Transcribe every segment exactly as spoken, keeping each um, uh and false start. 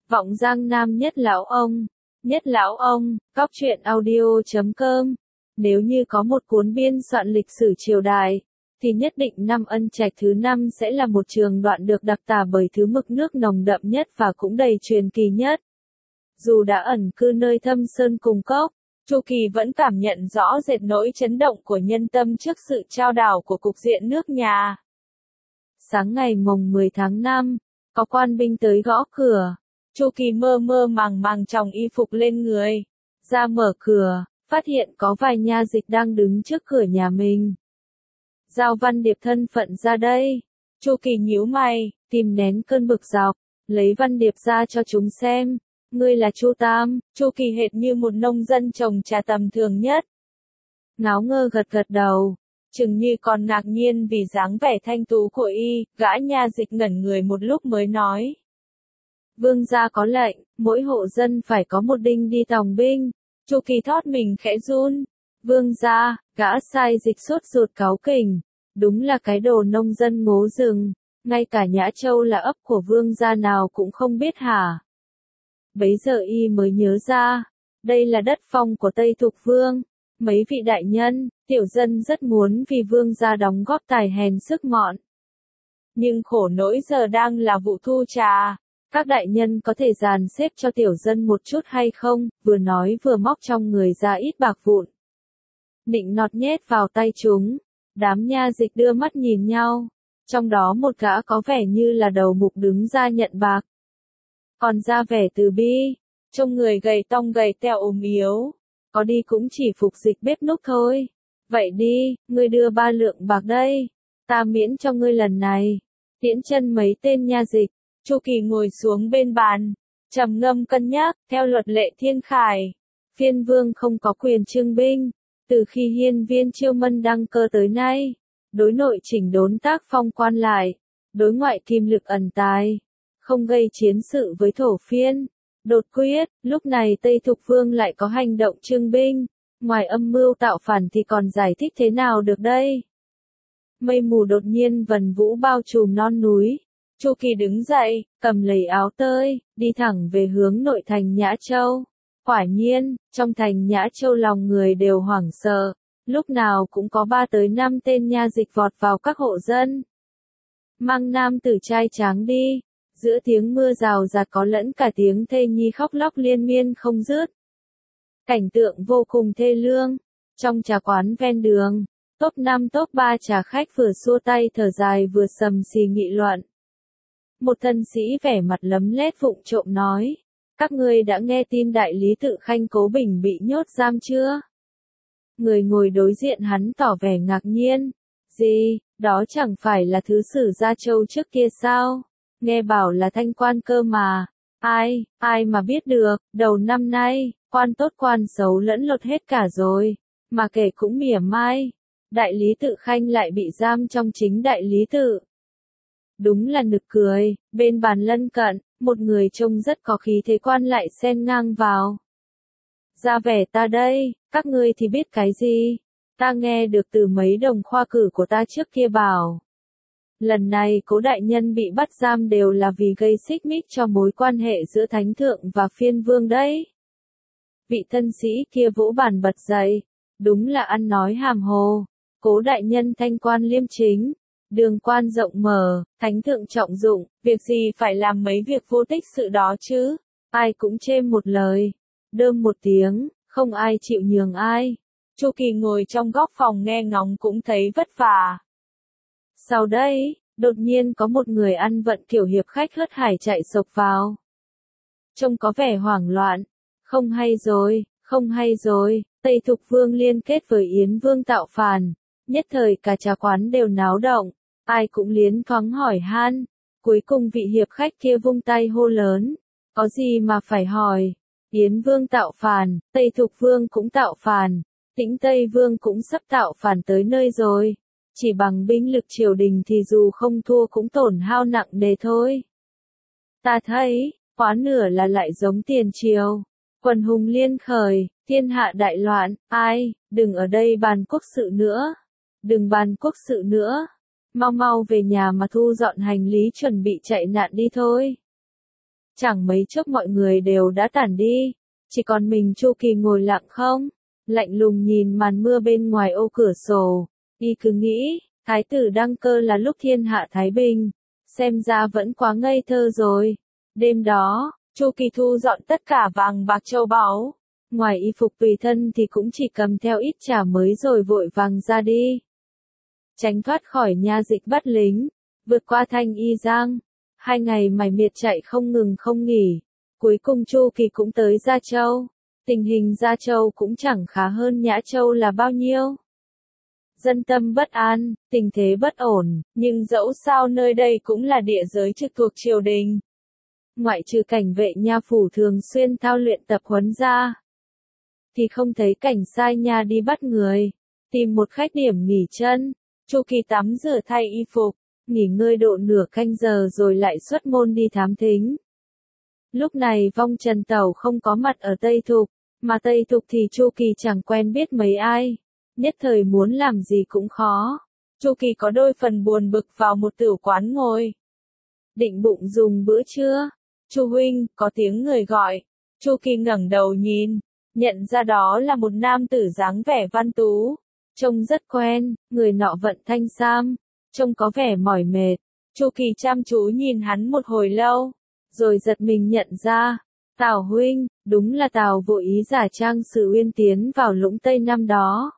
Vọng Giang Nam Nhất Lão Ông, Nhất Lão Ông, Góc truyện audio chấm com. Nếu như có một cuốn biên soạn lịch sử triều đại, thì nhất định năm Ân Trạch thứ năm sẽ là một trường đoạn được đặc tả bởi thứ mực nước nồng đậm nhất và cũng đầy truyền kỳ nhất. Dù đã ẩn cư nơi thâm sơn cùng cốc, Chu Kỳ vẫn cảm nhận rõ rệt nỗi chấn động của nhân tâm trước sự chao đảo của cục diện nước nhà. Sáng ngày mồng mười tháng năm, có quan binh tới gõ cửa. Chu Kỳ mơ mơ màng màng tròng y phục lên người, ra mở cửa, phát hiện có vài nha dịch đang đứng trước cửa nhà mình. Giao Văn Điệp thân phận ra đây. Chu Kỳ nhíu mày, tìm nén cơn bực dọc, lấy Văn Điệp ra cho chúng xem. Ngươi là Chu Tam. Chu Kỳ hệt như một nông dân trồng trà tầm thường nhất. Ngáo ngơ gật gật đầu, chừng như còn ngạc nhiên vì dáng vẻ thanh tú của y, gã nha dịch ngẩn người một lúc mới nói. Vương gia có lệnh, mỗi hộ dân phải có một đinh đi tòng binh. Chu Kỳ thót mình khẽ run. Vương gia, gã sai dịch sốt ruột cáu kỉnh. Đúng là cái đồ nông dân ngố rừng, ngay cả Nhã Châu là ấp của vương gia nào cũng không biết hả? Bấy giờ y mới nhớ ra, đây là đất phong của Tây Thục Vương. Mấy vị đại nhân, tiểu dân rất muốn vì vương gia đóng góp tài hèn sức mọn. Nhưng khổ nỗi giờ đang là vụ thu trà. Các đại nhân có thể dàn xếp cho tiểu dân một chút hay không? Vừa nói vừa móc trong người ra ít bạc vụn. Nịnh nọt nhét vào tay chúng. Đám nha dịch đưa mắt nhìn nhau. Trong đó một gã có vẻ như là đầu mục đứng ra nhận bạc. Còn ra vẻ từ bi. Trông người gầy tông gầy teo ốm yếu. Có đi cũng chỉ phục dịch bếp núc thôi. Vậy đi, ngươi đưa ba lượng bạc đây. Ta miễn cho ngươi lần này. Tiễn chân mấy tên nha dịch. Chu Kỳ ngồi xuống bên bàn, trầm ngâm cân nhắc. Theo luật lệ thiên khải, phiên vương không có quyền trưng binh. Từ khi hiên viên Chiêu Mân đăng cơ tới nay, đối nội chỉnh đốn tác phong quan lại, đối ngoại kim lực ẩn tài, không gây chiến sự với thổ phiên. Đột quyết, lúc này Tây Thục Vương lại có hành động trưng binh, ngoài âm mưu tạo phản thì còn giải thích thế nào được đây? Mây mù đột nhiên vần vũ bao trùm non núi. Chu Kỳ đứng dậy, cầm lấy áo tơi, đi thẳng về hướng nội thành Nhã Châu. Quả nhiên, trong thành Nhã Châu lòng người đều hoảng sợ, lúc nào cũng có ba tới năm tên nha dịch vọt vào các hộ dân. Mang nam tử trai tráng đi, giữa tiếng mưa rào rạt có lẫn cả tiếng thê nhi khóc lóc liên miên không dứt. Cảnh tượng vô cùng thê lương, trong trà quán ven đường, top năm top ba trà khách vừa xua tay thở dài vừa sầm xì nghị luận. Một thân sĩ vẻ mặt lấm lét vụng trộm nói. Các ngươi đã nghe tin đại lý Tự Khanh Cố Bình bị nhốt giam chưa? Người ngồi đối diện hắn tỏ vẻ ngạc nhiên. Gì, đó chẳng phải là thứ sử Gia Châu trước kia sao? Nghe bảo là thanh quan cơ mà. Ai, ai mà biết được, đầu năm nay, quan tốt quan xấu lẫn lộn hết cả rồi. Mà kể cũng mỉa mai. Đại lý Tự Khanh lại bị giam trong chính đại lý tự. Đúng là nực cười, bên bàn lân cận, một người trông rất có khí thế quan lại xen ngang vào. Ra vẻ ta đây, các ngươi thì biết cái gì? Ta nghe được từ mấy đồng khoa cử của ta trước kia bảo. Lần này Cố đại nhân bị bắt giam đều là vì gây xích mích cho mối quan hệ giữa thánh thượng và phiên vương đấy. Vị thân sĩ kia vỗ bàn bật dậy, đúng là ăn nói hàm hồ. Cố đại nhân thanh quan liêm chính. Đường quan rộng mở, thánh thượng trọng dụng, việc gì phải làm mấy việc vô tích sự đó chứ? Ai cũng chêm một lời, đơm một tiếng, không ai chịu nhường ai. Chu Kỳ ngồi trong góc phòng nghe ngóng cũng thấy vất vả. Sau đây, đột nhiên có một người ăn vận kiểu hiệp khách hớt hải chạy sộc vào. Trông có vẻ hoảng loạn. Không hay rồi, không hay rồi, Tây Thục Vương liên kết với Yến Vương tạo phản. Nhất thời cả trà quán đều náo động, ai cũng liến thoáng hỏi han. Cuối cùng vị hiệp khách kia vung tay hô lớn. Có gì mà phải hỏi? Yến Vương tạo phản, Tây Thục Vương cũng tạo phản, Tĩnh Tây Vương cũng sắp tạo phản tới nơi rồi. Chỉ bằng binh lực triều đình thì dù không thua cũng tổn hao nặng nề thôi. Ta thấy, quá nửa là lại giống tiền triều. Quần hùng liên khởi, thiên hạ đại loạn, ai, đừng ở đây bàn quốc sự nữa. Đừng bàn quốc sự nữa. Mau mau về nhà mà thu dọn hành lý chuẩn bị chạy nạn đi thôi. Chẳng mấy chốc mọi người đều đã tản đi, chỉ còn mình Chu Kỳ ngồi lặng không, lạnh lùng nhìn màn mưa bên ngoài ô cửa sổ, y cứ nghĩ, thái tử đăng cơ là lúc thiên hạ thái bình, xem ra vẫn quá ngây thơ rồi. Đêm đó, Chu Kỳ thu dọn tất cả vàng bạc châu báu, ngoài y phục tùy thân thì cũng chỉ cầm theo ít trà mới rồi vội vàng ra đi. Tránh thoát khỏi nha dịch bắt lính, vượt qua Thanh Y Giang, hai ngày mải miệt chạy không ngừng không nghỉ, cuối cùng Chu Kỳ cũng tới Gia Châu. Tình hình Gia Châu cũng chẳng khá hơn Nhã Châu là bao nhiêu. Dân tâm bất an, tình thế bất ổn, nhưng dẫu sao nơi đây cũng là địa giới trực thuộc triều đình. Ngoại trừ cảnh vệ nha phủ thường xuyên thao luyện tập huấn ra, thì không thấy cảnh sai nha đi bắt người. Tìm một khách điểm nghỉ chân, Chu Kỳ tắm rửa thay y phục, nghỉ ngơi độ nửa canh giờ rồi lại xuất môn đi thám thính. Lúc này Vong Trần Tẩu không có mặt ở Tây Thục, mà Tây Thục thì Chu Kỳ chẳng quen biết mấy ai, nhất thời muốn làm gì cũng khó. Chu Kỳ có đôi phần buồn bực vào một tửu quán ngồi, định bụng dùng bữa trưa. Chu huynh, có tiếng người gọi. Chu Kỳ ngẩng đầu nhìn, nhận ra đó là một nam tử dáng vẻ văn tú, trông rất quen, người nọ vận thanh sam, trông có vẻ mỏi mệt. Chu Kỳ chăm chú nhìn hắn một hồi lâu, rồi giật mình nhận ra, Tào huynh, đúng là Tào vô ý giả trang Sử Uyên tiến vào Lũng Tây năm đó.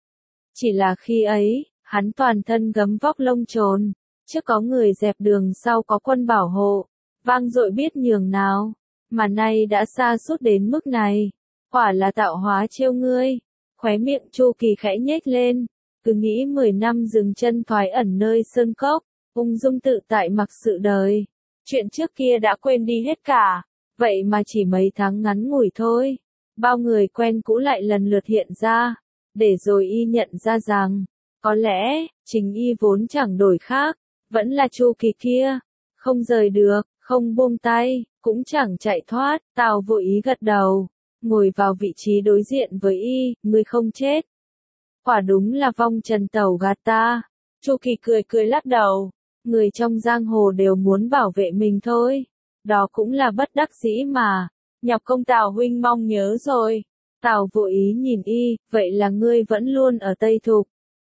Chỉ là khi ấy, hắn toàn thân gấm vóc lông trồn, trước có người dẹp đường sau có quân bảo hộ, vang dội biết nhường nào, mà nay đã sa sút đến mức này, quả là tạo hóa trêu ngươi. Khóe miệng Chu Kỳ khẽ nhếch lên, cứ nghĩ mười năm dừng chân thoái ẩn nơi sơn cốc, ung dung tự tại mặc sự đời. Chuyện trước kia đã quên đi hết cả, vậy mà chỉ mấy tháng ngắn ngủi thôi, bao người quen cũ lại lần lượt hiện ra, để rồi y nhận ra rằng, có lẽ, chính y vốn chẳng đổi khác, vẫn là Chu Kỳ kia, không rời được, không buông tay, cũng chẳng chạy thoát. Tào vô ý gật đầu, ngồi vào vị trí đối diện với y, ngươi không chết. Quả đúng là Vong Trần Tẩu gạt ta. Chu Kỳ cười cười lắc đầu, người trong giang hồ đều muốn bảo vệ mình thôi, đó cũng là bất đắc dĩ mà. Nhọc công Tào huynh mong nhớ rồi. Tào vô ý nhìn y, vậy là ngươi vẫn luôn ở Tây Thục.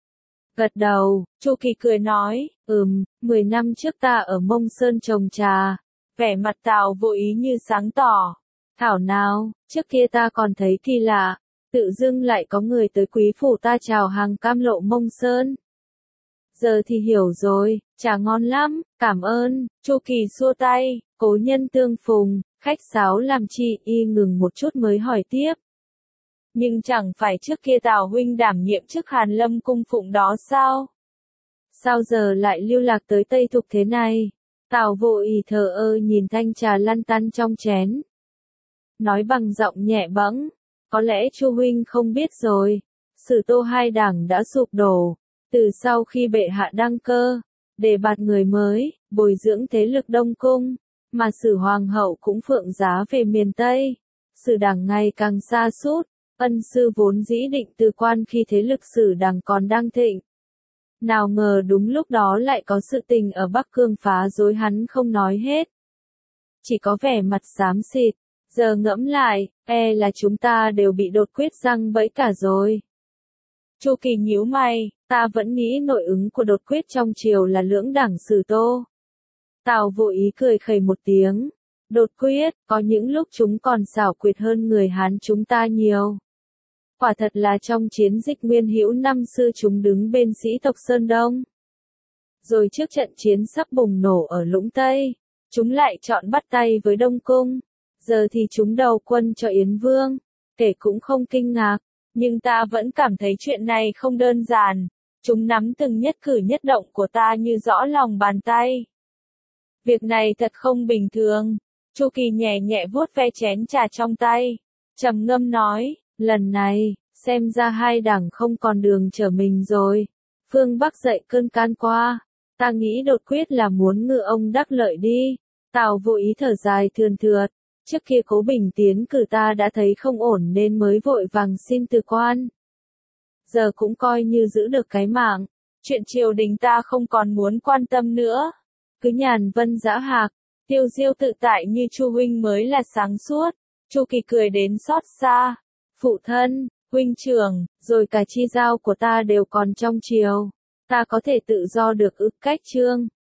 Gật đầu, Chu Kỳ cười nói, ừm, mười năm trước ta ở Mông Sơn trồng trà. Vẻ mặt Tào vô ý như sáng tỏ. Thảo nào, trước kia ta còn thấy kỳ lạ, tự dưng lại có người tới quý phủ ta chào hàng cam lộ Mông Sơn. Giờ thì hiểu rồi, trà ngon lắm, cảm ơn. Chu Kỳ xua tay, cố nhân tương phùng, khách sáo làm chi. Y ngừng một chút mới hỏi tiếp. Nhưng chẳng phải trước kia Tào huynh đảm nhiệm chức Hàn Lâm cung phụng đó sao? Sao giờ lại lưu lạc tới Tây Thục thế này? Tào vô ý thờ ơ nhìn thanh trà lăn tăn trong chén, nói bằng giọng nhẹ bẫng, có lẽ Chu huynh không biết rồi, Sử Tô hai đảng đã sụp đổ, từ sau khi bệ hạ đăng cơ, đề bạt người mới, bồi dưỡng thế lực Đông cung, mà Sử hoàng hậu cũng phượng giá về miền Tây, Sử đảng ngày càng sa sút. Ân sư vốn dĩ định từ quan khi thế lực Sử đảng còn đang thịnh. Nào ngờ đúng lúc đó lại có sự tình ở Bắc Cương phá rối, hắn không nói hết, chỉ có vẻ mặt xám xịt. Giờ ngẫm lại, e là chúng ta đều bị đột quyết giăng bẫy cả rồi. Chu Kỳ nhíu mày, ta vẫn nghĩ nội ứng của đột quyết trong triều là lưỡng đảng Sử Tô. Tào vô ý cười khẩy một tiếng, đột quyết, có những lúc chúng còn xảo quyệt hơn người Hán chúng ta nhiều. Quả thật là trong chiến dịch Nguyên Hữu năm xưa chúng đứng bên sĩ tộc Sơn Đông. Rồi trước trận chiến sắp bùng nổ ở Lũng Tây, chúng lại chọn bắt tay với Đông Cung. Giờ thì chúng đầu quân cho Yến Vương, kể cũng không kinh ngạc, nhưng ta vẫn cảm thấy chuyện này không đơn giản. Chúng nắm từng nhất cử nhất động của ta như rõ lòng bàn tay. Việc này thật không bình thường. Chu Kỳ nhẹ nhẹ vuốt ve chén trà trong tay, trầm ngâm nói, lần này, xem ra hai đảng không còn đường trở mình rồi. Phương Bắc dậy cơn can qua, ta nghĩ đột quyết là muốn ngư ông đắc lợi đi. Tào vô ý thở dài thườn thượt, trước kia Cố Bình tiến cử ta đã thấy không ổn nên mới vội vàng xin từ quan. Giờ cũng coi như giữ được cái mạng, chuyện triều đình ta không còn muốn quan tâm nữa. Cứ nhàn vân dã hạc, Tiêu Diêu tự tại như Chu huynh mới là sáng suốt. Chu Kỳ cười đến xót xa. Phụ thân, huynh trưởng, rồi cả chi giao của ta đều còn trong triều. Ta có thể tự do được ư? Cách chương